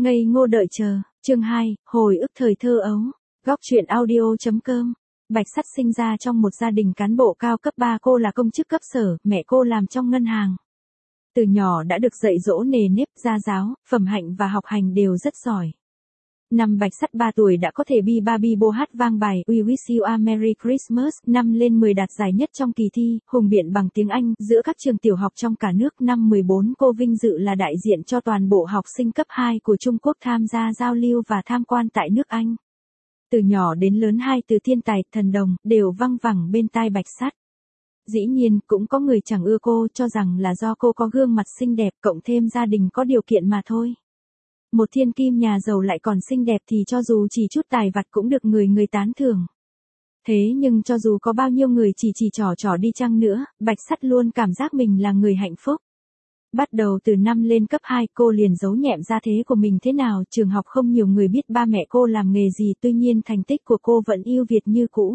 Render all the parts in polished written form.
Ngây ngô đợi chờ, chương 2, hồi ức thời thơ ấu. Góc truyện audio.com. Bạch Sắt sinh ra trong một gia đình cán bộ cao cấp, ba cô là công chức cấp sở, mẹ cô làm trong ngân hàng. Từ nhỏ đã được dạy dỗ nề nếp, gia giáo, phẩm hạnh và học hành đều rất giỏi. Năm Bạch Sắt 3 tuổi đã có thể bi Barbie Bo hát vang bài We Wish You a Merry Christmas. Năm lên 10 đạt giải nhất trong kỳ thi hùng biện bằng tiếng Anh giữa các trường tiểu học trong cả nước. Năm 14 cô vinh dự là đại diện cho toàn bộ học sinh cấp 2 của Trung Quốc tham gia giao lưu và tham quan tại nước Anh. Từ nhỏ đến lớn hai từ thiên tài, thần đồng đều văng vẳng bên tai Bạch Sắt. Dĩ nhiên cũng có người chẳng ưa cô, cho rằng là do cô có gương mặt xinh đẹp cộng thêm gia đình có điều kiện mà thôi. Một thiên kim nhà giàu lại còn xinh đẹp thì cho dù chỉ chút tài vặt cũng được người tán thưởng. Thế nhưng cho dù có bao nhiêu người chỉ trỏ đi chăng nữa, Bạch Sắt luôn cảm giác mình là người hạnh phúc. Bắt đầu từ năm lên cấp 2 cô liền giấu nhẹm gia thế của mình thế nào, trường học không nhiều người biết ba mẹ cô làm nghề gì, tuy nhiên thành tích của cô vẫn ưu việt như cũ.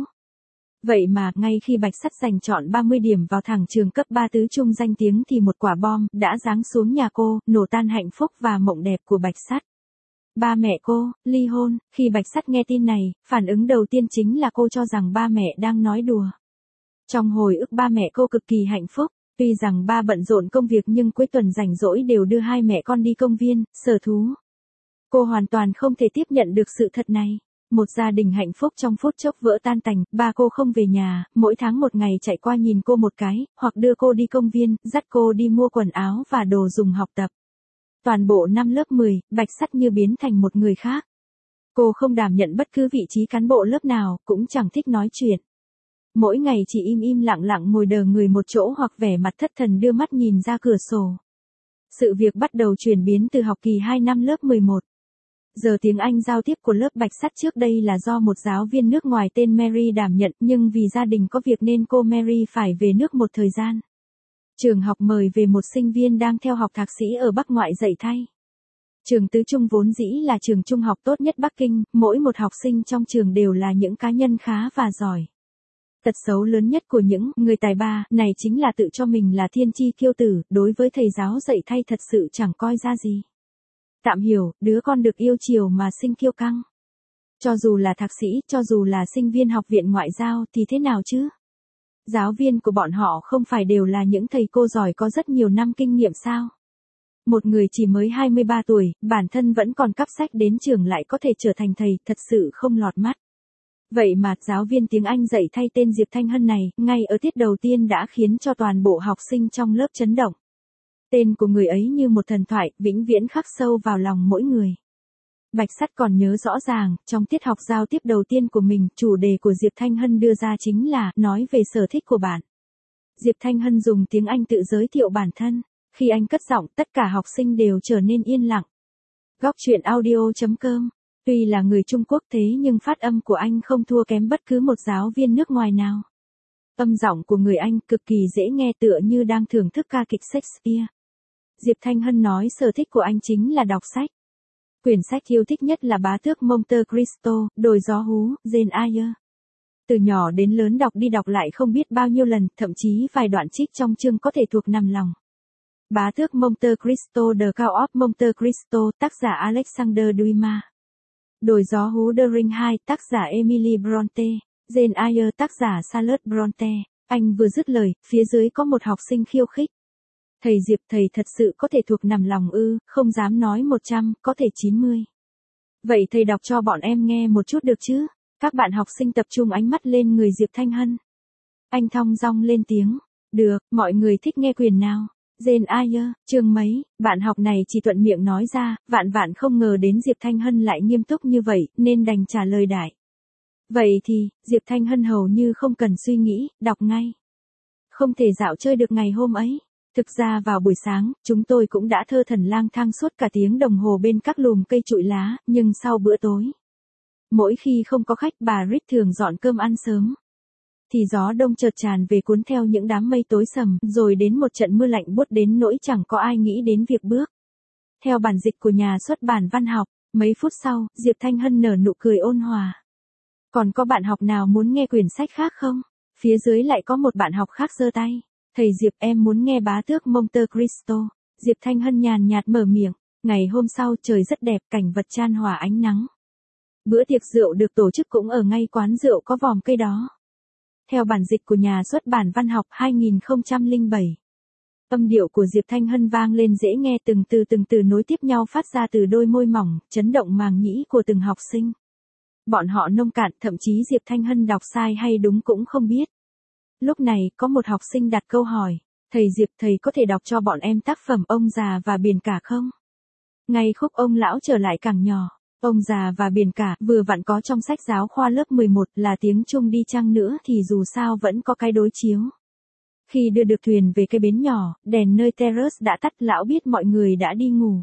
Vậy mà, ngay khi Bạch Sắt giành trọn 30 điểm vào thẳng trường cấp 3 tứ trung danh tiếng thì một quả bom đã giáng xuống nhà cô, nổ tan hạnh phúc và mộng đẹp của Bạch Sắt. Ba mẹ cô ly hôn. Khi Bạch Sắt nghe tin này, phản ứng đầu tiên chính là cô cho rằng ba mẹ đang nói đùa. Trong hồi ức ba mẹ cô cực kỳ hạnh phúc, tuy rằng ba bận rộn công việc nhưng cuối tuần rảnh rỗi đều đưa hai mẹ con đi công viên, sở thú. Cô hoàn toàn không thể tiếp nhận được sự thật này. Một gia đình hạnh phúc trong phút chốc vỡ tan tành, ba cô không về nhà, mỗi tháng một ngày chạy qua nhìn cô một cái, hoặc đưa cô đi công viên, dắt cô đi mua quần áo và đồ dùng học tập. Toàn bộ năm lớp 10, Bạch Sắt như biến thành một người khác. Cô không đảm nhận bất cứ vị trí cán bộ lớp nào, cũng chẳng thích nói chuyện. Mỗi ngày chỉ im lặng ngồi đờ người một chỗ hoặc vẻ mặt thất thần đưa mắt nhìn ra cửa sổ. Sự việc bắt đầu chuyển biến từ học kỳ 2 năm lớp 11. Giờ tiếng Anh giao tiếp của lớp Bạch Sắt trước đây là do một giáo viên nước ngoài tên Mary đảm nhận, nhưng vì gia đình có việc nên cô Mary phải về nước một thời gian. Trường học mời về một sinh viên đang theo học thạc sĩ ở Bắc ngoại dạy thay. Trường tứ trung vốn dĩ là trường trung học tốt nhất Bắc Kinh, mỗi một học sinh trong trường đều là những cá nhân khá và giỏi. Tật xấu lớn nhất của những người tài ba này chính là tự cho mình là thiên chi kiêu tử, đối với thầy giáo dạy thay thật sự chẳng coi ra gì. Tạm hiểu, đứa con được yêu chiều mà sinh kiêu căng. Cho dù là thạc sĩ, cho dù là sinh viên học viện ngoại giao thì thế nào chứ? Giáo viên của bọn họ không phải đều là những thầy cô giỏi có rất nhiều năm kinh nghiệm sao? Một người chỉ mới 23 tuổi, bản thân vẫn còn cắp sách đến trường lại có thể trở thành thầy, thật sự không lọt mắt. Vậy mà, giáo viên tiếng Anh dạy thay tên Diệp Thanh Hân này, ngay ở tiết đầu tiên đã khiến cho toàn bộ học sinh trong lớp chấn động. Tên của người ấy như một thần thoại, vĩnh viễn khắc sâu vào lòng mỗi người. Bạch Sắt còn nhớ rõ ràng, trong tiết học giao tiếp đầu tiên của mình, chủ đề của Diệp Thanh Hân đưa ra chính là, nói về sở thích của bạn. Diệp Thanh Hân dùng tiếng Anh tự giới thiệu bản thân. Khi anh cất giọng, tất cả học sinh đều trở nên yên lặng. Góc truyện audio.com. Tuy là người Trung Quốc thế nhưng phát âm của anh không thua kém bất cứ một giáo viên nước ngoài nào. Âm giọng của người Anh cực kỳ dễ nghe, tựa như đang thưởng thức ca kịch Shakespeare. Diệp Thanh Hân nói sở thích của anh chính là đọc sách. Quyển sách yêu thích nhất là Bá tước Monte Cristo, Đồi gió hú, Jane Eyre. Từ nhỏ đến lớn đọc đi đọc lại không biết bao nhiêu lần, thậm chí vài đoạn trích trong chương có thể thuộc nằm lòng. Bá tước Monte Cristo, The Count of Monte Cristo, tác giả Alexander Dumas. Đồi gió hú The Ring 2, tác giả Emily Bronte. Jane Eyre, tác giả Charlotte Bronte. Anh vừa dứt lời, phía dưới có một học sinh khiêu khích. Thầy Diệp, thầy thật sự có thể thuộc nằm lòng ư? Không dám nói 100, có thể 90. Vậy thầy đọc cho bọn em nghe một chút được chứ? Các bạn học sinh tập trung ánh mắt lên người Diệp Thanh Hân. Anh thong dong lên tiếng. Được, mọi người thích nghe quyển nào? Jane Eyre, chương mấy? Bạn học này chỉ thuận miệng nói ra, vạn không ngờ đến Diệp Thanh Hân lại nghiêm túc như vậy, nên đành trả lời đại. Vậy thì, Diệp Thanh Hân hầu như không cần suy nghĩ, đọc ngay. Không thể dạo chơi được ngày hôm ấy. Thực ra vào buổi sáng, chúng tôi cũng đã thơ thẩn lang thang suốt cả tiếng đồng hồ bên các lùm cây trụi lá, nhưng sau bữa tối. Mỗi khi không có khách, bà Rít thường dọn cơm ăn sớm. Thì gió đông chợt tràn về cuốn theo những đám mây tối sầm, rồi đến một trận mưa lạnh buốt đến nỗi chẳng có ai nghĩ đến việc bước. Theo bản dịch của nhà xuất bản văn học, mấy phút sau, Diệp Thanh Hân nở nụ cười ôn hòa. Còn có bạn học nào muốn nghe quyển sách khác không? Phía dưới lại có một bạn học khác giơ tay. Thầy Diệp, em muốn nghe Bá tước Monte Cristo. Diệp Thanh Hân nhàn nhạt mở miệng. Ngày hôm sau trời rất đẹp, cảnh vật chan hòa ánh nắng. Bữa tiệc rượu được tổ chức cũng ở ngay quán rượu có vòm cây đó. Theo bản dịch của nhà xuất bản Văn học 2007. Âm điệu của Diệp Thanh Hân vang lên dễ nghe, từng từ nối tiếp nhau phát ra từ đôi môi mỏng, chấn động màng nhĩ của từng học sinh. Bọn họ nông cạn, thậm chí Diệp Thanh Hân đọc sai hay đúng cũng không biết. Lúc này, có một học sinh đặt câu hỏi, thầy Diệp, thầy có thể đọc cho bọn em tác phẩm Ông già và biển cả không? Ngay khúc ông lão trở lại càng nhỏ. Ông già và biển cả vừa vặn có trong sách giáo khoa lớp 11, là tiếng Trung đi chăng nữa thì dù sao vẫn có cái đối chiếu. Khi đưa được thuyền về cái bến nhỏ, đèn nơi terrace đã tắt, lão biết mọi người đã đi ngủ.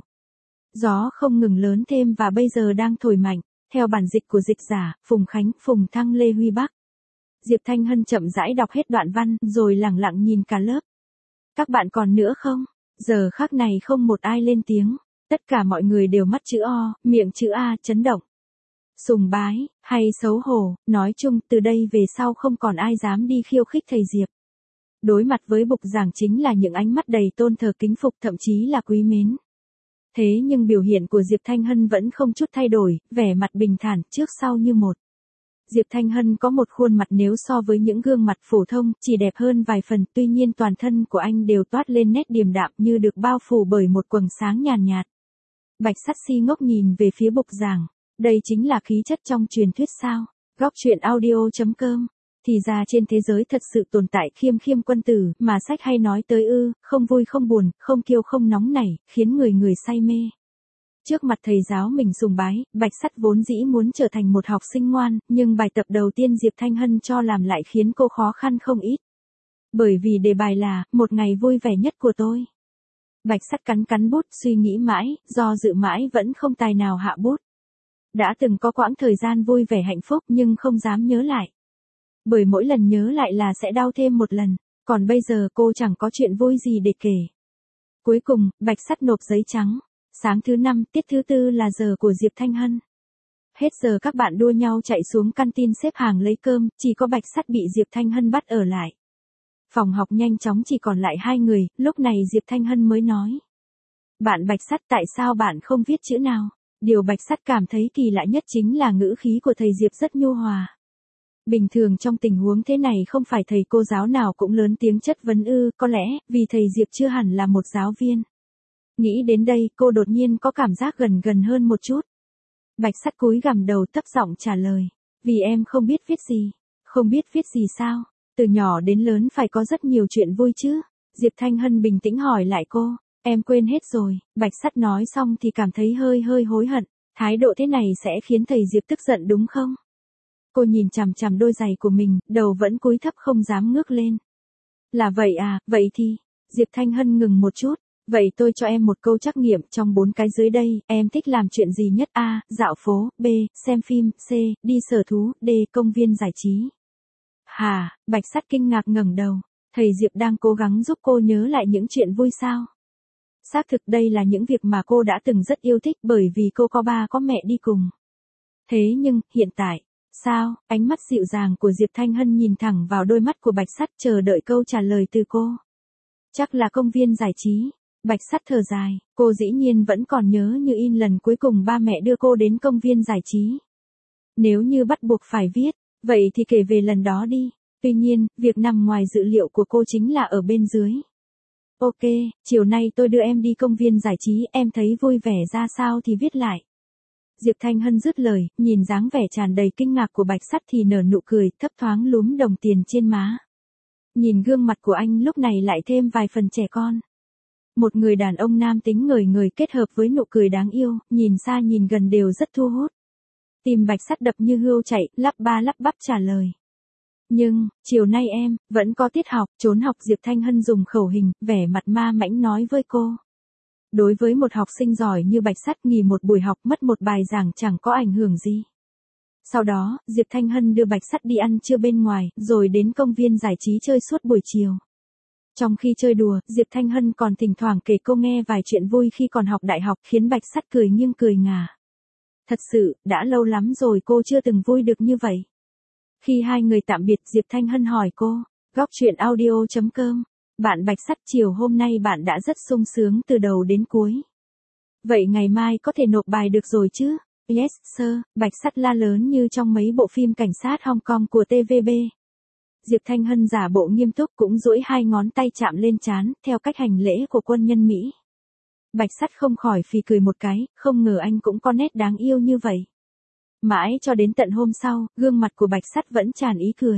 Gió không ngừng lớn thêm và bây giờ đang thổi mạnh, theo bản dịch của dịch giả, Phùng Khánh, Phùng Thăng, Lê Huy Bắc. Diệp Thanh Hân chậm rãi đọc hết đoạn văn, rồi lẳng lặng nhìn cả lớp. Các bạn còn nữa không? Giờ khắc này không một ai lên tiếng. Tất cả mọi người đều mắt chữ O, miệng chữ A, chấn động. Sùng bái, hay xấu hổ, nói chung từ đây về sau không còn ai dám đi khiêu khích thầy Diệp. Đối mặt với bục giảng chính là những ánh mắt đầy tôn thờ kính phục, thậm chí là quý mến. Thế nhưng biểu hiện của Diệp Thanh Hân vẫn không chút thay đổi, vẻ mặt bình thản, trước sau như một. Diệp Thanh Hân có một khuôn mặt nếu so với những gương mặt phổ thông, chỉ đẹp hơn vài phần, tuy nhiên toàn thân của anh đều toát lên nét điềm đạm như được bao phủ bởi một quầng sáng nhàn nhạt. Bạch Sắt si ngốc nhìn về phía bục giảng, đây chính là khí chất trong truyền thuyết sao? Góc truyện audio.com. Thì ra trên thế giới thật sự tồn tại khiêm khiêm quân tử, mà sách hay nói tới không vui không buồn, không kiêu không nóng nảy, khiến người say mê. Trước mặt thầy giáo mình sùng bái, Bạch Sắt vốn dĩ muốn trở thành một học sinh ngoan, nhưng bài tập đầu tiên Diệp Thanh Hân cho làm lại khiến cô khó khăn không ít. Bởi vì đề bài là, một ngày vui vẻ nhất của tôi. Bạch Sắt cắn bút, suy nghĩ mãi, do dự mãi vẫn không tài nào hạ bút. Đã từng có quãng thời gian vui vẻ hạnh phúc nhưng không dám nhớ lại. Bởi mỗi lần nhớ lại là sẽ đau thêm một lần, còn bây giờ cô chẳng có chuyện vui gì để kể. Cuối cùng, Bạch Sắt nộp giấy trắng. Sáng thứ 5, tiết thứ 4 là giờ của Diệp Thanh Hân. Hết giờ các bạn đua nhau chạy xuống canteen xếp hàng lấy cơm, chỉ có Bạch Sắt bị Diệp Thanh Hân bắt ở lại. Phòng học nhanh chóng chỉ còn lại 2 người, lúc này Diệp Thanh Hân mới nói. Bạn Bạch Sắt, tại sao bạn không viết chữ nào? Điều Bạch Sắt cảm thấy kỳ lạ nhất chính là ngữ khí của thầy Diệp rất nhu hòa. Bình thường trong tình huống thế này không phải thầy cô giáo nào cũng lớn tiếng chất vấn có lẽ vì thầy Diệp chưa hẳn là một giáo viên. Nghĩ đến đây, cô đột nhiên có cảm giác gần hơn một chút. Bạch Sắt cúi gằm đầu thấp giọng trả lời. Vì em không biết viết gì. Không biết viết gì sao? Từ nhỏ đến lớn phải có rất nhiều chuyện vui chứ. Diệp Thanh Hân bình tĩnh hỏi lại cô. Em quên hết rồi. Bạch Sắt nói xong thì cảm thấy hơi hối hận. Thái độ thế này sẽ khiến thầy Diệp tức giận đúng không? Cô nhìn chằm chằm đôi giày của mình, đầu vẫn cúi thấp không dám ngước lên. Là vậy à, vậy thì. Diệp Thanh Hân ngừng một chút. Vậy tôi cho em một câu trắc nghiệm, trong 4 cái dưới đây, em thích làm chuyện gì nhất? A. Dạo phố. B. Xem phim. C. Đi sở thú. D. Công viên giải trí. Hà, Bạch Sắt kinh ngạc ngẩng đầu. Thầy Diệp đang cố gắng giúp cô nhớ lại những chuyện vui sao? Xác thực đây là những việc mà cô đã từng rất yêu thích bởi vì cô có ba có mẹ đi cùng. Thế nhưng, hiện tại, sao? Ánh mắt dịu dàng của Diệp Thanh Hân nhìn thẳng vào đôi mắt của Bạch Sắt chờ đợi câu trả lời từ cô. Chắc là công viên giải trí. Bạch Sắt thở dài, cô dĩ nhiên vẫn còn nhớ như in lần cuối cùng ba mẹ đưa cô đến công viên giải trí. Nếu như bắt buộc phải viết, vậy thì kể về lần đó đi. Tuy nhiên, việc nằm ngoài dự liệu của cô chính là ở bên dưới. Ok, chiều nay tôi đưa em đi công viên giải trí, em thấy vui vẻ ra sao thì viết lại. Diệp Thanh Hân dứt lời, nhìn dáng vẻ tràn đầy kinh ngạc của Bạch Sắt thì nở nụ cười, thấp thoáng lúm đồng tiền trên má. Nhìn gương mặt của anh lúc này lại thêm vài phần trẻ con. Một người đàn ông nam tính ngời ngời kết hợp với nụ cười đáng yêu, nhìn xa nhìn gần đều rất thu hút. Tim Bạch Sắt đập như hươu chạy, lắp ba lắp bắp trả lời. Nhưng, chiều nay em, vẫn có tiết học, trốn học. Diệp Thanh Hân dùng khẩu hình, vẻ mặt ma mãnh nói với cô. Đối với một học sinh giỏi như Bạch Sắt, nghỉ một buổi học mất một bài giảng chẳng có ảnh hưởng gì. Sau đó, Diệp Thanh Hân đưa Bạch Sắt đi ăn trưa bên ngoài, rồi đến công viên giải trí chơi suốt buổi chiều. Trong khi chơi đùa, Diệp Thanh Hân còn thỉnh thoảng kể cô nghe vài chuyện vui khi còn học đại học khiến Bạch Sắt cười nghiêng cười ngả. Thật sự, đã lâu lắm rồi cô chưa từng vui được như vậy. Khi hai người tạm biệt, Diệp Thanh Hân hỏi cô, góc truyện audio.com, bạn Bạch Sắt, chiều hôm nay bạn đã rất sung sướng từ đầu đến cuối. Vậy ngày mai có thể nộp bài được rồi chứ? Yes, sir, Bạch Sắt la lớn như trong mấy bộ phim cảnh sát Hong Kong của TVB. Diệp Thanh Hân giả bộ nghiêm túc cũng duỗi hai ngón tay chạm lên trán, theo cách hành lễ của quân nhân Mỹ. Bạch Sắt không khỏi phì cười một cái, không ngờ anh cũng có nét đáng yêu như vậy. Mãi cho đến tận hôm sau, gương mặt của Bạch Sắt vẫn tràn ý cười.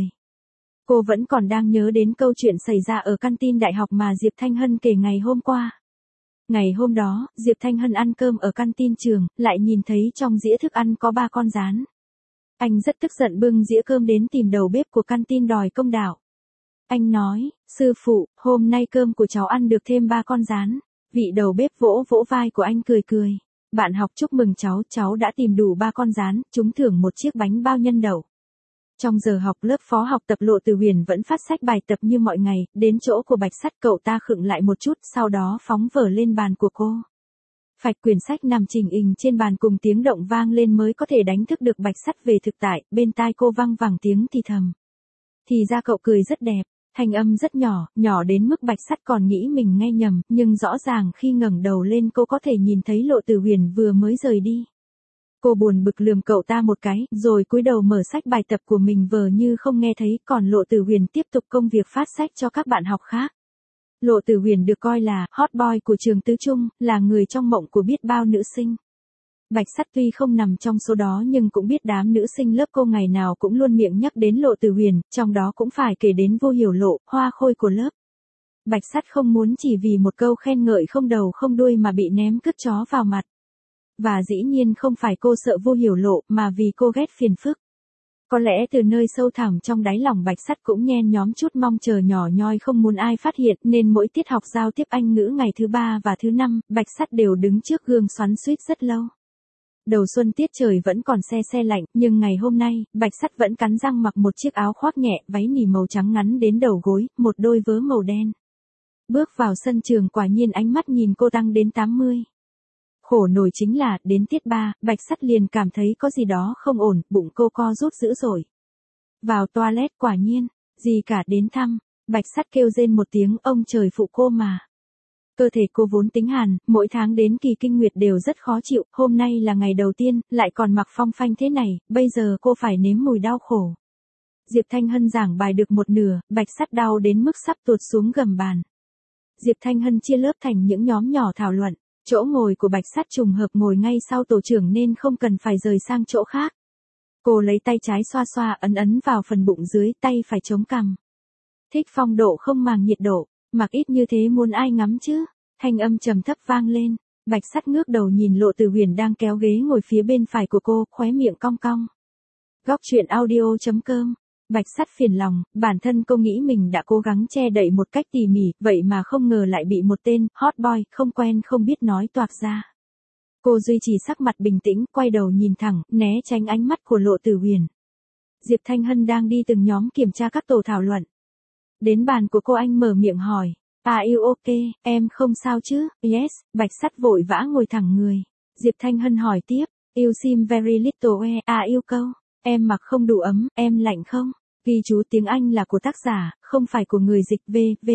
Cô vẫn còn đang nhớ đến câu chuyện xảy ra ở canteen đại học mà Diệp Thanh Hân kể ngày hôm qua. Ngày hôm đó, Diệp Thanh Hân ăn cơm ở canteen trường, lại nhìn thấy trong dĩa thức ăn có 3 con gián. Anh rất tức giận bưng dĩa cơm đến tìm đầu bếp của canteen đòi công đạo. Anh nói, sư phụ, hôm nay cơm của cháu ăn được thêm 3 con gián. Vị đầu bếp vỗ vỗ vai của anh cười cười. Bạn học chúc mừng cháu đã tìm đủ 3 con gián, trúng thưởng một chiếc bánh bao nhân đậu. Trong giờ học lớp phó học tập Lộ Tử Huyền vẫn phát sách bài tập như mọi ngày, đến chỗ của Bạch Sắt cậu ta khựng lại một chút, sau đó phóng vở lên bàn của cô. Phạch quyển sách nằm chình ình trên bàn cùng tiếng động vang lên mới có thể đánh thức được Bạch Sắt về thực tại, bên tai cô văng vẳng tiếng thì thầm. Thì ra cậu cười rất đẹp, thanh âm rất nhỏ, nhỏ đến mức Bạch Sắt còn nghĩ mình nghe nhầm, nhưng rõ ràng khi ngẩng đầu lên cô có thể nhìn thấy Lộ Tử Huyền vừa mới rời đi. Cô buồn bực lườm cậu ta một cái, rồi cúi đầu mở sách bài tập của mình vờ như không nghe thấy, còn Lộ Tử Huyền tiếp tục công việc phát sách cho các bạn học khác. Lộ Tử Huyền được coi là hot boy của trường tứ trung, là người trong mộng của biết bao nữ sinh. Bạch Sắt tuy không nằm trong số đó nhưng cũng biết đám nữ sinh lớp cô ngày nào cũng luôn miệng nhắc đến Lộ Tử Huyền, trong đó cũng phải kể đến Vô Hiểu Lộ, hoa khôi của lớp. Bạch Sắt không muốn chỉ vì một câu khen ngợi không đầu không đuôi mà bị ném cứt chó vào mặt. Và dĩ nhiên không phải cô sợ Vô Hiểu Lộ mà vì cô ghét phiền phức. Có lẽ từ nơi sâu thẳm trong đáy lòng Bạch Sắt cũng nhen nhóm chút mong chờ nhỏ nhoi không muốn ai phát hiện nên mỗi tiết học giao tiếp Anh ngữ ngày thứ 3 và thứ 5, Bạch Sắt đều đứng trước gương xoắn xuýt rất lâu. Đầu xuân tiết trời vẫn còn se lạnh, nhưng ngày hôm nay, Bạch Sắt vẫn cắn răng mặc một chiếc áo khoác nhẹ, váy nỉ màu trắng ngắn đến đầu gối, một đôi vớ màu đen. Bước vào sân trường quả nhiên ánh mắt nhìn cô tăng đến 80. Khổ nổi chính là, đến tiết 3, Bạch Sắt liền cảm thấy có gì đó không ổn, bụng cô co rút dữ dội. Vào toilet quả nhiên, gì cả đến thăm, Bạch Sắt kêu rên một tiếng ông trời phụ cô mà. Cơ thể cô vốn tính hàn, mỗi tháng đến kỳ kinh nguyệt đều rất khó chịu, hôm nay là ngày đầu tiên, lại còn mặc phong phanh thế này, bây giờ cô phải nếm mùi đau khổ. Diệp Thanh Hân giảng bài được một nửa, Bạch Sắt đau đến mức sắp tuột xuống gầm bàn. Diệp Thanh Hân chia lớp thành những nhóm nhỏ thảo luận. Chỗ ngồi của Bạch Sắt trùng hợp ngồi ngay sau tổ trưởng nên không cần phải rời sang chỗ khác. Cô lấy tay trái xoa xoa ấn vào phần bụng dưới, tay phải chống cằm. Thích phong độ không màng nhiệt độ, mặc ít như thế muốn ai ngắm chứ? Thanh âm trầm thấp vang lên, Bạch Sắt ngước đầu nhìn Lộ Tử Huyền đang kéo ghế ngồi phía bên phải của cô, khóe miệng cong cong. Góc truyện audio.com. Bạch Sắt phiền lòng, bản thân cô nghĩ mình đã cố gắng che đậy một cách tỉ mỉ, vậy mà không ngờ lại bị một tên hot boy không quen không biết nói toạc ra. Cô duy trì sắc mặt bình tĩnh, quay đầu nhìn thẳng, né tránh ánh mắt của Lộ Tử Huyền. Diệp Thanh Hân đang đi từng nhóm kiểm tra các tổ thảo luận. Đến bàn của cô anh mở miệng hỏi, "Are you okay, em không sao chứ?" "Yes." Bạch Sắt vội vã ngồi thẳng người. Diệp Thanh Hân hỏi tiếp, "You seem very little wet, are you cold?" "Em mặc không đủ ấm, em lạnh không?" Ghi chú tiếng Anh là của tác giả, không phải của người dịch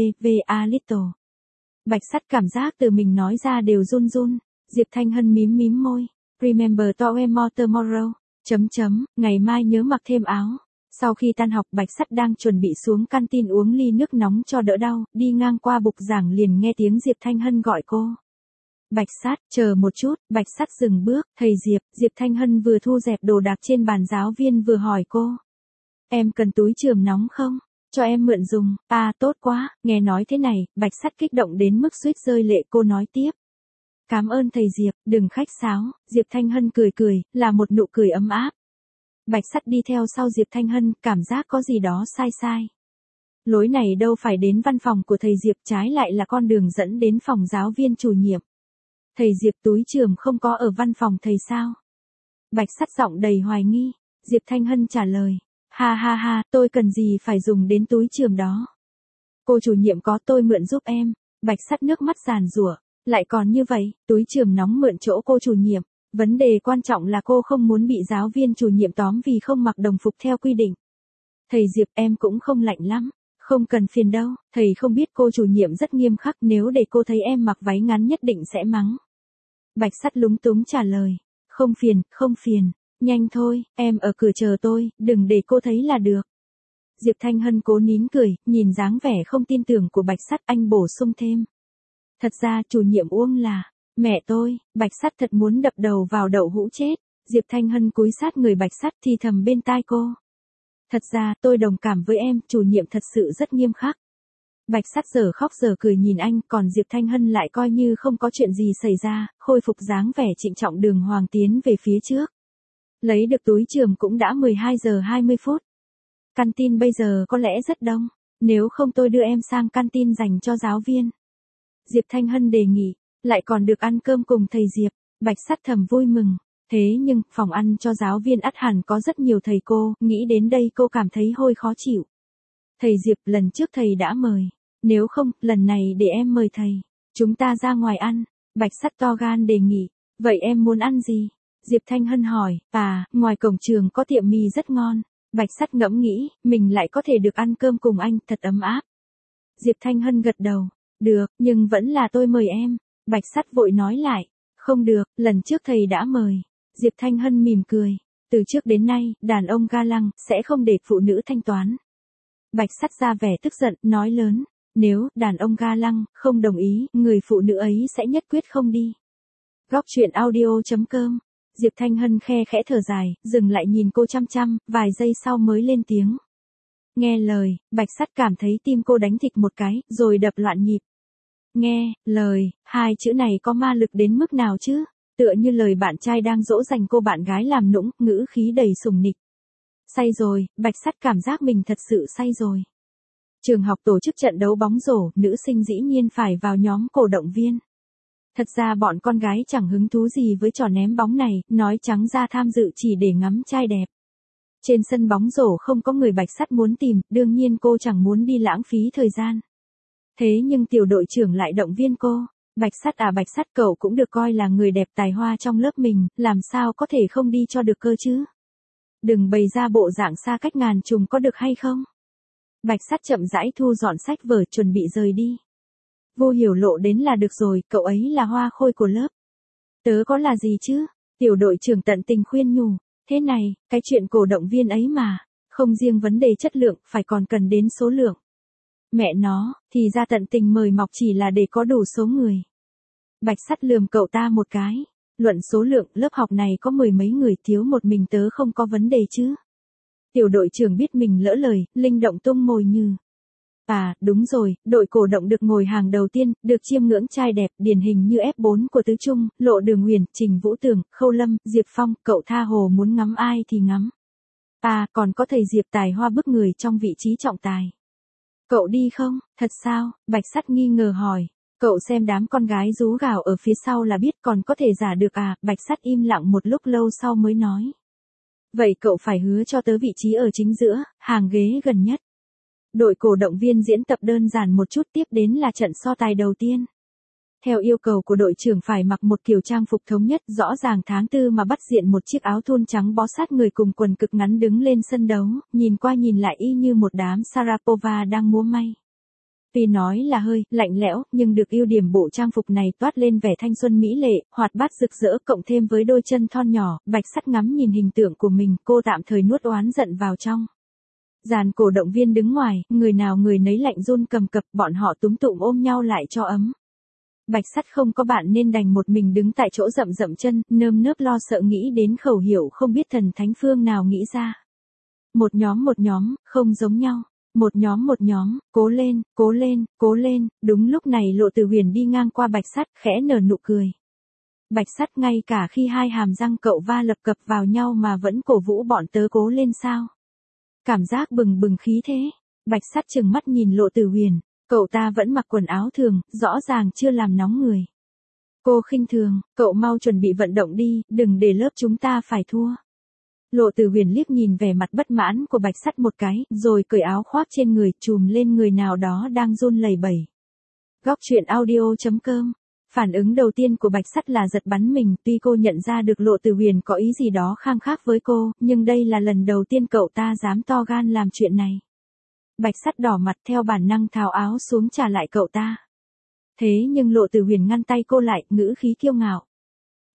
a little. Bạch Sắt cảm giác từ mình nói ra đều run run. Diệp Thanh Hân mím môi. Remember to wear more tomorrow. Ngày mai nhớ mặc thêm áo. Sau khi tan học Bạch Sắt đang chuẩn bị xuống canteen uống ly nước nóng cho đỡ đau, đi ngang qua bục giảng liền nghe tiếng Diệp Thanh Hân gọi cô. "Bạch Sắt, chờ một chút." Bạch Sắt dừng bước, "Thầy Diệp." Diệp Thanh Hân vừa thu dẹp đồ đạc trên bàn giáo viên vừa hỏi cô. "Em cần túi chườm nóng không? Cho em mượn dùng." "À tốt quá." Nghe nói thế này, Bạch Sắt kích động đến mức suýt rơi lệ. Cô nói tiếp, "Cảm ơn thầy Diệp, đừng khách sáo." Diệp Thanh Hân cười, là một nụ cười ấm áp. Bạch Sắt đi theo sau Diệp Thanh Hân, cảm giác có gì đó sai. Lối này đâu phải đến văn phòng của thầy Diệp, trái lại là con đường dẫn đến phòng giáo viên chủ nhiệm. "Thầy Diệp, túi chườm không có ở văn phòng thầy sao?" Bạch Sắt giọng đầy hoài nghi. Diệp Thanh Hân trả lời, Ha, tôi cần gì phải dùng đến túi chườm đó. Cô chủ nhiệm có, tôi mượn giúp em." Bạch Sắt nước mắt giàn giụa, lại còn như vậy, túi chườm nóng mượn chỗ cô chủ nhiệm. Vấn đề quan trọng là cô không muốn bị giáo viên chủ nhiệm tóm vì không mặc đồng phục theo quy định. "Thầy Diệp, em cũng không lạnh lắm. Không cần phiền đâu." Thầy không biết cô chủ nhiệm rất nghiêm khắc, nếu để cô thấy em mặc váy ngắn nhất định sẽ mắng. Bạch Sắt lúng túng trả lời. Không phiền, không phiền. Nhanh thôi, em ở cửa chờ tôi, đừng để cô thấy là được. Diệp Thanh Hân cố nín cười, nhìn dáng vẻ không tin tưởng của Bạch Sắt, anh bổ sung thêm. Thật ra chủ nhiệm Uông là mẹ tôi. Bạch Sắt thật muốn đập đầu vào đậu hũ chết. Diệp Thanh Hân cúi sát người Bạch Sắt thì thầm bên tai cô. Thật ra tôi đồng cảm với em, chủ nhiệm thật sự rất nghiêm khắc. Bạch Sắt giờ khóc giờ cười nhìn anh, còn Diệp Thanh Hân lại coi như không có chuyện gì xảy ra, khôi phục dáng vẻ trịnh trọng đường hoàng tiến về phía trước. Lấy được túi trường cũng đã 12 giờ 20 phút. Canteen bây giờ có lẽ rất đông, nếu không tôi đưa em sang canteen dành cho giáo viên. Diệp Thanh Hân đề nghị, lại còn được ăn cơm cùng thầy Diệp. Bạch Sắt thầm vui mừng. Thế nhưng, phòng ăn cho giáo viên ắt hẳn có rất nhiều thầy cô, nghĩ đến đây cô cảm thấy hơi khó chịu. Thầy Diệp, lần trước thầy đã mời. Nếu không, lần này để em mời thầy. Chúng ta ra ngoài ăn. Bạch Sắt to gan đề nghị. Vậy em muốn ăn gì? Diệp Thanh Hân hỏi. Ngoài cổng trường có tiệm mì rất ngon. Bạch Sắt ngẫm nghĩ, mình lại có thể được ăn cơm cùng anh, thật ấm áp. Diệp Thanh Hân gật đầu. Được, nhưng vẫn là tôi mời em. Bạch Sắt vội nói lại. Không được, lần trước thầy đã mời. Diệp Thanh Hân mỉm cười. Từ trước đến nay, đàn ông ga lăng, sẽ không để phụ nữ thanh toán. Bạch Sắt ra vẻ tức giận, nói lớn. Nếu, đàn ông ga lăng, không đồng ý, người phụ nữ ấy sẽ nhất quyết không đi. Góc truyện audio.com. Diệp Thanh Hân khe khẽ thở dài, dừng lại nhìn cô chăm chăm, vài giây sau mới lên tiếng. Nghe lời, Bạch Sắt cảm thấy tim cô đánh thịch một cái, rồi đập loạn nhịp. Nghe, lời, hai chữ này có ma lực đến mức nào chứ? Tựa như lời bạn trai đang dỗ dành cô bạn gái làm nũng, ngữ khí đầy sùng nịch. Say rồi, Bạch Sắt cảm giác mình thật sự say rồi. Trường học tổ chức trận đấu bóng rổ, nữ sinh dĩ nhiên phải vào nhóm cổ động viên. Thật ra bọn con gái chẳng hứng thú gì với trò ném bóng này, nói trắng ra tham dự chỉ để ngắm trai đẹp. Trên sân bóng rổ không có người Bạch Sắt muốn tìm, đương nhiên cô chẳng muốn đi lãng phí thời gian. Thế nhưng tiểu đội trưởng lại động viên cô. Bạch Sắt cậu cũng được coi là người đẹp tài hoa trong lớp mình, làm sao có thể không đi cho được cơ chứ? Đừng bày ra bộ dạng xa cách ngàn trùng có được hay không? Bạch Sắt chậm rãi thu dọn sách vở chuẩn bị rời đi. Vô Hiểu Lộ đến là được rồi, cậu ấy là hoa khôi của lớp. Tớ có là gì chứ? Tiểu đội trưởng tận tình khuyên nhủ. Thế này, cái chuyện cổ động viên ấy mà, không riêng vấn đề chất lượng, phải còn cần đến số lượng. Mẹ nó, thì ra tận tình mời mọc chỉ là để có đủ số người. Bạch Sắt lườm cậu ta một cái. Luận số lượng, lớp học này có 10 mấy người, thiếu một mình tớ không có vấn đề chứ. Tiểu đội trưởng biết mình lỡ lời, linh động tung mồi như. Đúng rồi, đội cổ động được ngồi hàng đầu tiên, được chiêm ngưỡng trai đẹp, điển hình như F4 của Tứ Trung, Lộ Đường Huyền, Trình Vũ Tường, Khâu Lâm, Diệp Phong, cậu tha hồ muốn ngắm ai thì ngắm. Còn có thầy Diệp tài hoa bức người trong vị trí trọng tài. Cậu đi không? Thật sao? Bạch Sắt nghi ngờ hỏi. Cậu xem đám con gái rú gào ở phía sau là biết, còn có thể giả được à? Bạch Sắt im lặng một lúc lâu sau mới nói. Vậy cậu phải hứa cho tớ vị trí ở chính giữa, hàng ghế gần nhất. Đội cổ động viên diễn tập đơn giản một chút, tiếp đến là trận so tài đầu tiên. Theo yêu cầu của đội trưởng phải mặc một kiểu trang phục thống nhất, rõ ràng tháng 4 mà bắt diện một chiếc áo thun trắng bó sát người cùng quần cực ngắn đứng lên sân đấu, nhìn qua nhìn lại y như một đám Sarapova đang múa may. Tuy nói là hơi lạnh lẽo, nhưng được ưu điểm bộ trang phục này toát lên vẻ thanh xuân mỹ lệ, hoạt bát rực rỡ, cộng thêm với đôi chân thon nhỏ. Bạch Sắt ngắm nhìn hình tượng của mình, cô tạm thời nuốt oán giận vào trong. Dàn cổ động viên đứng ngoài, người nào người nấy lạnh run cầm cập, bọn họ túm tụm ôm nhau lại cho ấm. Bạch Sắt không có bạn nên đành một mình đứng tại chỗ rậm rậm chân, nơm nớp lo sợ nghĩ đến khẩu hiệu không biết thần thánh phương nào nghĩ ra. Một nhóm, không giống nhau. Một nhóm, cố lên, cố lên, cố lên. Đúng lúc này Lộ Tử Huyền đi ngang qua Bạch Sắt, khẽ nở nụ cười. Bạch Sắt, ngay cả khi hai hàm răng cậu va lập cập vào nhau mà vẫn cổ vũ bọn tớ cố lên sao? Cảm giác bừng bừng khí thế. Bạch Sắt trừng mắt nhìn Lộ Tử Huyền, cậu ta vẫn mặc quần áo thường, rõ ràng chưa làm nóng người. Cô khinh thường, cậu mau chuẩn bị vận động đi, đừng để lớp chúng ta phải thua. Lộ Tử Huyền liếc nhìn vẻ mặt bất mãn của Bạch Sắt một cái, rồi cởi áo khoác trên người, chùm lên người nào đó đang run lẩy bẩy. Góc truyện audio.com. Phản ứng đầu tiên của Bạch Sắt là giật bắn mình, tuy cô nhận ra được Lộ Tử Huyền có ý gì đó khăng khắc với cô, nhưng đây là lần đầu tiên cậu ta dám to gan làm chuyện này. Bạch Sắt đỏ mặt theo bản năng tháo áo xuống trả lại cậu ta. Thế nhưng Lộ Tử Huyền ngăn tay cô lại, ngữ khí kiêu ngạo.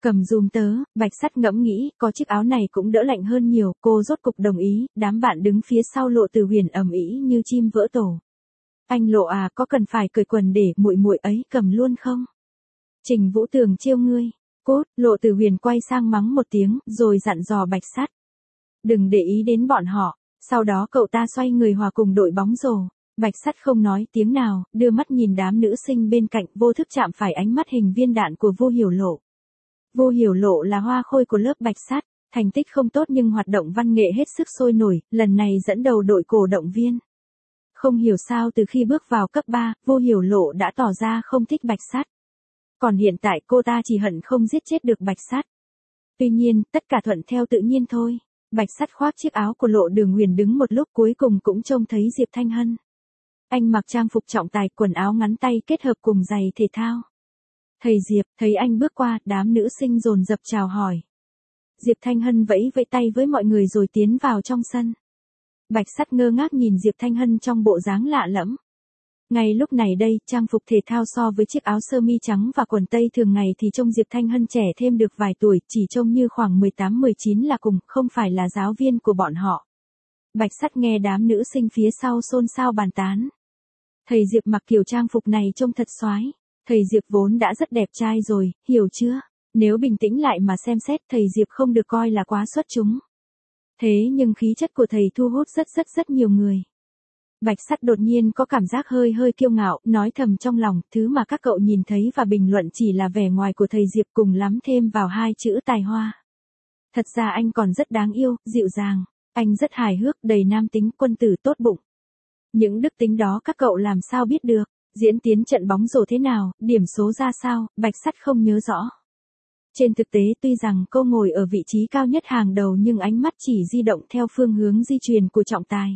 Cầm dùm tớ, Bạch Sắt ngẫm nghĩ, có chiếc áo này cũng đỡ lạnh hơn nhiều, cô rốt cục đồng ý, đám bạn đứng phía sau Lộ Tử Huyền ầm ĩ như chim vỡ tổ. Anh Lộ à, có cần phải cởi quần để muội muội ấy cầm luôn không? Trình Vũ Tường trêu ngươi. Cốt, Lộ Tử Huyền quay sang mắng một tiếng, rồi dặn dò Bạch Sắt. Đừng để ý đến bọn họ. Sau đó cậu ta xoay người hòa cùng đội bóng rổ. Bạch Sắt không nói tiếng nào, đưa mắt nhìn đám nữ sinh bên cạnh, vô thức chạm phải ánh mắt hình viên đạn của Vô Hiểu Lộ. Vô Hiểu Lộ là hoa khôi của lớp Bạch Sắt, thành tích không tốt nhưng hoạt động văn nghệ hết sức sôi nổi, lần này dẫn đầu đội cổ động viên. Không hiểu sao từ khi bước vào cấp 3, Vô Hiểu Lộ đã tỏ ra không thích Bạch Sắt. Còn hiện tại cô ta chỉ hận không giết chết được Bạch Sắt. Tuy nhiên, tất cả thuận theo tự nhiên thôi. Bạch Sắt khoác chiếc áo của Lộ Đường Huyền đứng một lúc cuối cùng cũng trông thấy Diệp Thanh Hân. Anh mặc trang phục trọng tài, quần áo ngắn tay kết hợp cùng giày thể thao. Thầy Diệp, thấy anh bước qua, đám nữ sinh dồn dập chào hỏi. Diệp Thanh Hân vẫy vẫy tay với mọi người rồi tiến vào trong sân. Bạch Sắt ngơ ngác nhìn Diệp Thanh Hân trong bộ dáng lạ lẫm. Ngay lúc này đây, trang phục thể thao so với chiếc áo sơ mi trắng và quần tây thường ngày thì trông Diệp Thanh Hân trẻ thêm được vài tuổi, chỉ trông như khoảng 18-19 là cùng, không phải là giáo viên của bọn họ. Bạch Sắt nghe đám nữ sinh phía sau xôn xao bàn tán. Thầy Diệp mặc kiểu trang phục này trông thật xoái. Thầy Diệp vốn đã rất đẹp trai rồi, hiểu chưa? Nếu bình tĩnh lại mà xem xét, thầy Diệp không được coi là quá xuất chúng. Thế nhưng khí chất của thầy thu hút rất nhiều người. Bạch Sắt đột nhiên có cảm giác hơi kiêu ngạo, nói thầm trong lòng, thứ mà các cậu nhìn thấy và bình luận chỉ là vẻ ngoài của thầy Diệp, cùng lắm thêm vào 2 chữ tài hoa. Thật ra anh còn rất đáng yêu, dịu dàng, anh rất hài hước, đầy nam tính, quân tử tốt bụng. Những đức tính đó các cậu làm sao biết được? Diễn tiến trận bóng rổ thế nào, điểm số ra sao, Bạch Sắt không nhớ rõ. Trên thực tế tuy rằng cô ngồi ở vị trí cao nhất hàng đầu nhưng ánh mắt chỉ di động theo phương hướng di truyền của trọng tài.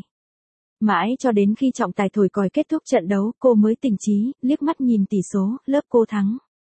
Mãi cho đến khi trọng tài thổi còi kết thúc trận đấu, cô mới tỉnh trí, liếc mắt nhìn tỷ số, lớp cô thắng.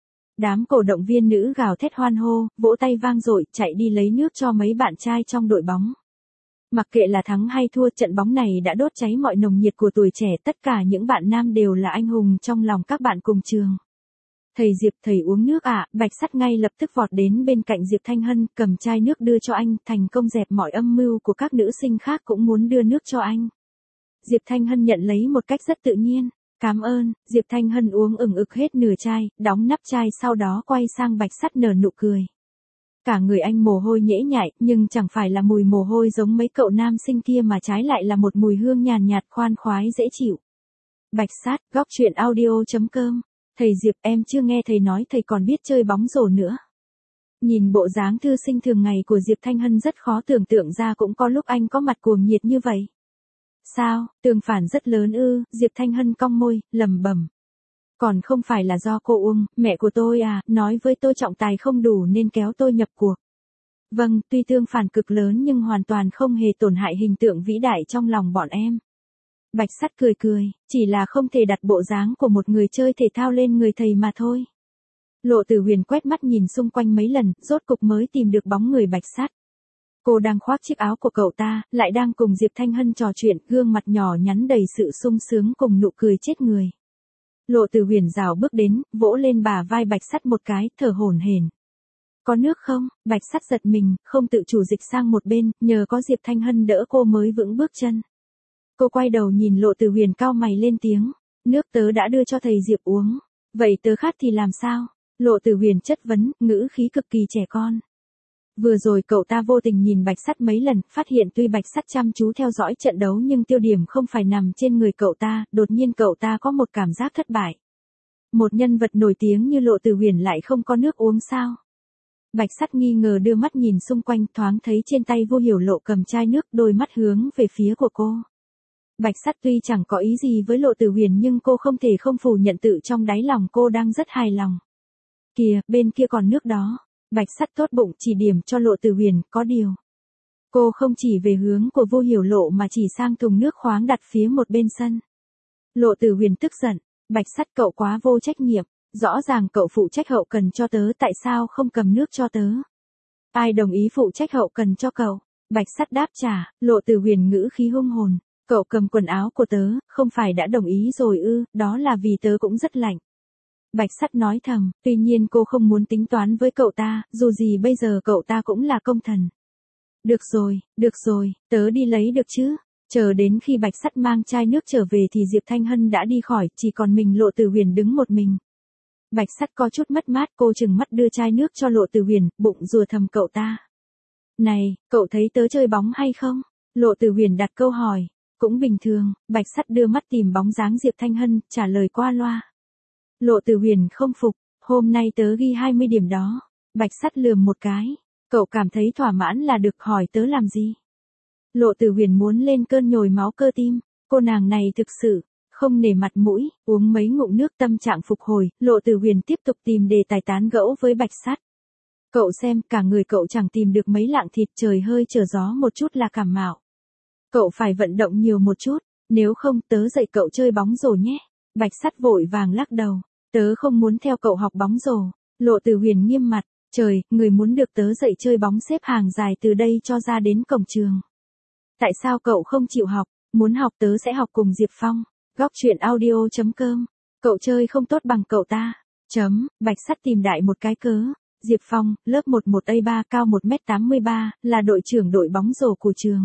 Đám cổ động viên nữ gào thét hoan hô, vỗ tay vang dội, chạy đi lấy nước cho mấy bạn trai trong đội bóng. Mặc kệ là thắng hay thua, trận bóng này đã đốt cháy mọi nồng nhiệt của tuổi trẻ, tất cả những bạn nam đều là anh hùng trong lòng các bạn cùng trường. Thầy Diệp, thầy uống nước ạ, Bạch Sắt ngay lập tức vọt đến bên cạnh Diệp Thanh Hân, cầm chai nước đưa cho anh, thành công dẹp mọi âm mưu của các nữ sinh khác cũng muốn đưa nước cho anh. Diệp Thanh Hân nhận lấy một cách rất tự nhiên. Cảm ơn, Diệp Thanh Hân uống ừng ực hết nửa chai, đóng nắp chai sau đó quay sang Bạch Sắt nở nụ cười. Cả người anh mồ hôi nhễ nhại, nhưng chẳng phải là mùi mồ hôi giống mấy cậu nam sinh kia mà trái lại là một mùi hương nhàn nhạt khoan khoái dễ chịu. Bạch Sắt, góc truyện audio.com. Thầy Diệp, em chưa nghe thầy nói thầy còn biết chơi bóng rổ nữa. Nhìn bộ dáng thư sinh thường ngày của Diệp Thanh Hân rất khó tưởng tượng ra cũng có lúc anh có mặt cuồng nhiệt như vậy. Sao, tương phản rất lớn ư? Diệp Thanh Hân cong môi, lẩm bẩm. Còn không phải là do cô Uông, mẹ của tôi à, nói với tôi trọng tài không đủ nên kéo tôi nhập cuộc. Vâng, tuy tương phản cực lớn nhưng hoàn toàn không hề tổn hại hình tượng vĩ đại trong lòng bọn em. Bạch Sắt cười, chỉ là không thể đặt bộ dáng của một người chơi thể thao lên người thầy mà thôi. Lộ Tử Huyền quét mắt nhìn xung quanh mấy lần, rốt cục mới tìm được bóng người Bạch Sắt. Cô đang khoác chiếc áo của cậu ta, lại đang cùng Diệp Thanh Hân trò chuyện, gương mặt nhỏ nhắn đầy sự sung sướng cùng nụ cười chết người. Lộ Tử Huyền rảo bước đến, vỗ lên bả vai Bạch Sắt một cái, thở hổn hển. Có nước không? Bạch Sắt giật mình, không tự chủ dịch sang một bên, nhờ có Diệp Thanh Hân đỡ cô mới vững bước chân. Cô quay đầu nhìn Lộ Tử Huyền cau mày lên tiếng. Nước tớ đã đưa cho thầy Diệp uống. Vậy tớ khát thì làm sao? Lộ Tử Huyền chất vấn, ngữ khí cực kỳ trẻ con. Vừa rồi cậu ta vô tình nhìn Bạch Sắt mấy lần, phát hiện tuy Bạch Sắt chăm chú theo dõi trận đấu nhưng tiêu điểm không phải nằm trên người cậu ta, đột nhiên cậu ta có một cảm giác thất bại. Một nhân vật nổi tiếng như Lộ Tử Huyền lại không có nước uống sao? Bạch Sắt nghi ngờ đưa mắt nhìn xung quanh, thoáng thấy trên tay Vô Hiểu Lộ cầm chai nước, đôi mắt hướng về phía của cô. Bạch Sắt tuy chẳng có ý gì với Lộ Tử Huyền nhưng cô không thể không phủ nhận tự trong đáy lòng cô đang rất hài lòng. Kìa, bên kia còn nước đó. Bạch Sắt tốt bụng chỉ điểm cho Lộ Tử Huyền, có điều. Cô không chỉ về hướng của Vô Hiểu Lộ mà chỉ sang thùng nước khoáng đặt phía một bên sân. Lộ Tử Huyền tức giận, Bạch Sắt cậu quá vô trách nhiệm, rõ ràng cậu phụ trách hậu cần cho tớ, tại sao không cầm nước cho tớ? Ai đồng ý phụ trách hậu cần cho cậu? Bạch Sắt đáp trả, Lộ Tử Huyền ngữ khí hung hồn, cậu cầm quần áo của tớ, không phải đã đồng ý rồi ư, đó là vì tớ cũng rất lạnh. Bạch Sắt nói thầm, tuy nhiên cô không muốn tính toán với cậu ta, dù gì bây giờ cậu ta cũng là công thần. Được rồi, tớ đi lấy được chứ. Chờ đến khi Bạch Sắt mang chai nước trở về thì Diệp Thanh Hân đã đi khỏi, chỉ còn mình Lộ Tử Huyền đứng một mình. Bạch Sắt có chút mất mát, cô trừng mắt đưa chai nước cho Lộ Tử Huyền, bụng rủa thầm cậu ta. Này, cậu thấy tớ chơi bóng hay không? Lộ Tử Huyền đặt câu hỏi. Cũng bình thường, Bạch Sắt đưa mắt tìm bóng dáng Diệp Thanh Hân, trả lời qua loa. Lộ Tử Huyền không phục, hôm nay tớ ghi 20 điểm đó. Bạch Sắt lườm một cái. Cậu cảm thấy thỏa mãn là được, hỏi tớ làm gì? Lộ Tử Huyền muốn lên cơn nhồi máu cơ tim, cô nàng này thực sự không nể mặt mũi, uống mấy ngụm nước tâm trạng phục hồi, Lộ Tử Huyền tiếp tục tìm đề tài tán gẫu với Bạch Sắt. Cậu xem, cả người cậu chẳng tìm được mấy lạng thịt, trời hơi trở gió một chút là cảm mạo. Cậu phải vận động nhiều một chút, nếu không tớ dạy cậu chơi bóng rổ nhé. Bạch Sắt vội vàng lắc đầu, tớ không muốn theo cậu học bóng rổ. Lộ Tử Huyền nghiêm mặt, trời, người muốn được tớ dạy chơi bóng xếp hàng dài từ đây cho ra đến cổng trường. Tại sao cậu không chịu học? Muốn học tớ sẽ học cùng Diệp Phong. Góc truyện audio.com. Cậu chơi không tốt bằng cậu ta. Bạch Sắt tìm đại một cái cớ. Diệp Phong, lớp 11A3 cao 1m83, là đội trưởng đội bóng rổ của trường.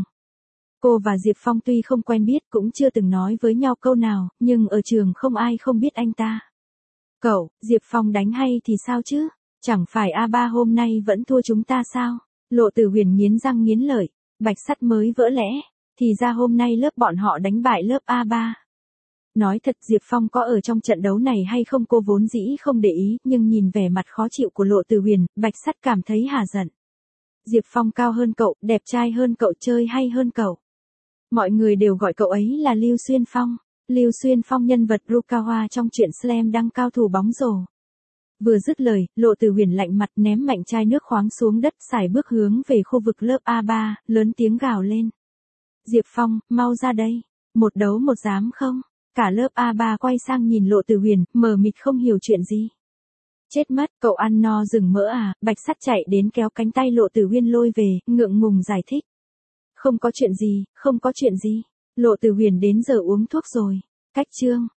Cô và Diệp Phong tuy không quen biết cũng chưa từng nói với nhau câu nào, nhưng ở trường không ai không biết anh ta. Cậu, Diệp Phong đánh hay thì sao chứ? Chẳng phải A3 hôm nay vẫn thua chúng ta sao? Lộ Tử Huyền nghiến răng nghiến lợi. Bạch Sắt mới vỡ lẽ, thì ra hôm nay lớp bọn họ đánh bại lớp A3. Nói thật, Diệp Phong có ở trong trận đấu này hay không cô vốn dĩ không để ý, nhưng nhìn vẻ mặt khó chịu của Lộ Tử Huyền, Bạch Sắt cảm thấy hả giận. Diệp Phong cao hơn cậu, đẹp trai hơn cậu, chơi hay hơn cậu. Mọi người đều gọi cậu ấy là Lưu Xuyên Phong. Lưu Xuyên Phong nhân vật Rukawa trong truyện Slam Dunk cao thủ bóng rổ. Vừa dứt lời, Lộ Tử Huyền lạnh mặt ném mạnh chai nước khoáng xuống đất, sải bước hướng về khu vực lớp A3, lớn tiếng gào lên. Diệp Phong, mau ra đây. Một đấu một dám không? Cả lớp A3 quay sang nhìn Lộ Tử Huyền, mờ mịt không hiểu chuyện gì. Chết mất, cậu ăn no rừng mỡ à? Bạch Sắt chạy đến kéo cánh tay Lộ Tử Huyền lôi về, ngượng ngùng giải thích. Không có chuyện gì. Lộ Tử Huyền đến giờ uống thuốc rồi. Cách chương.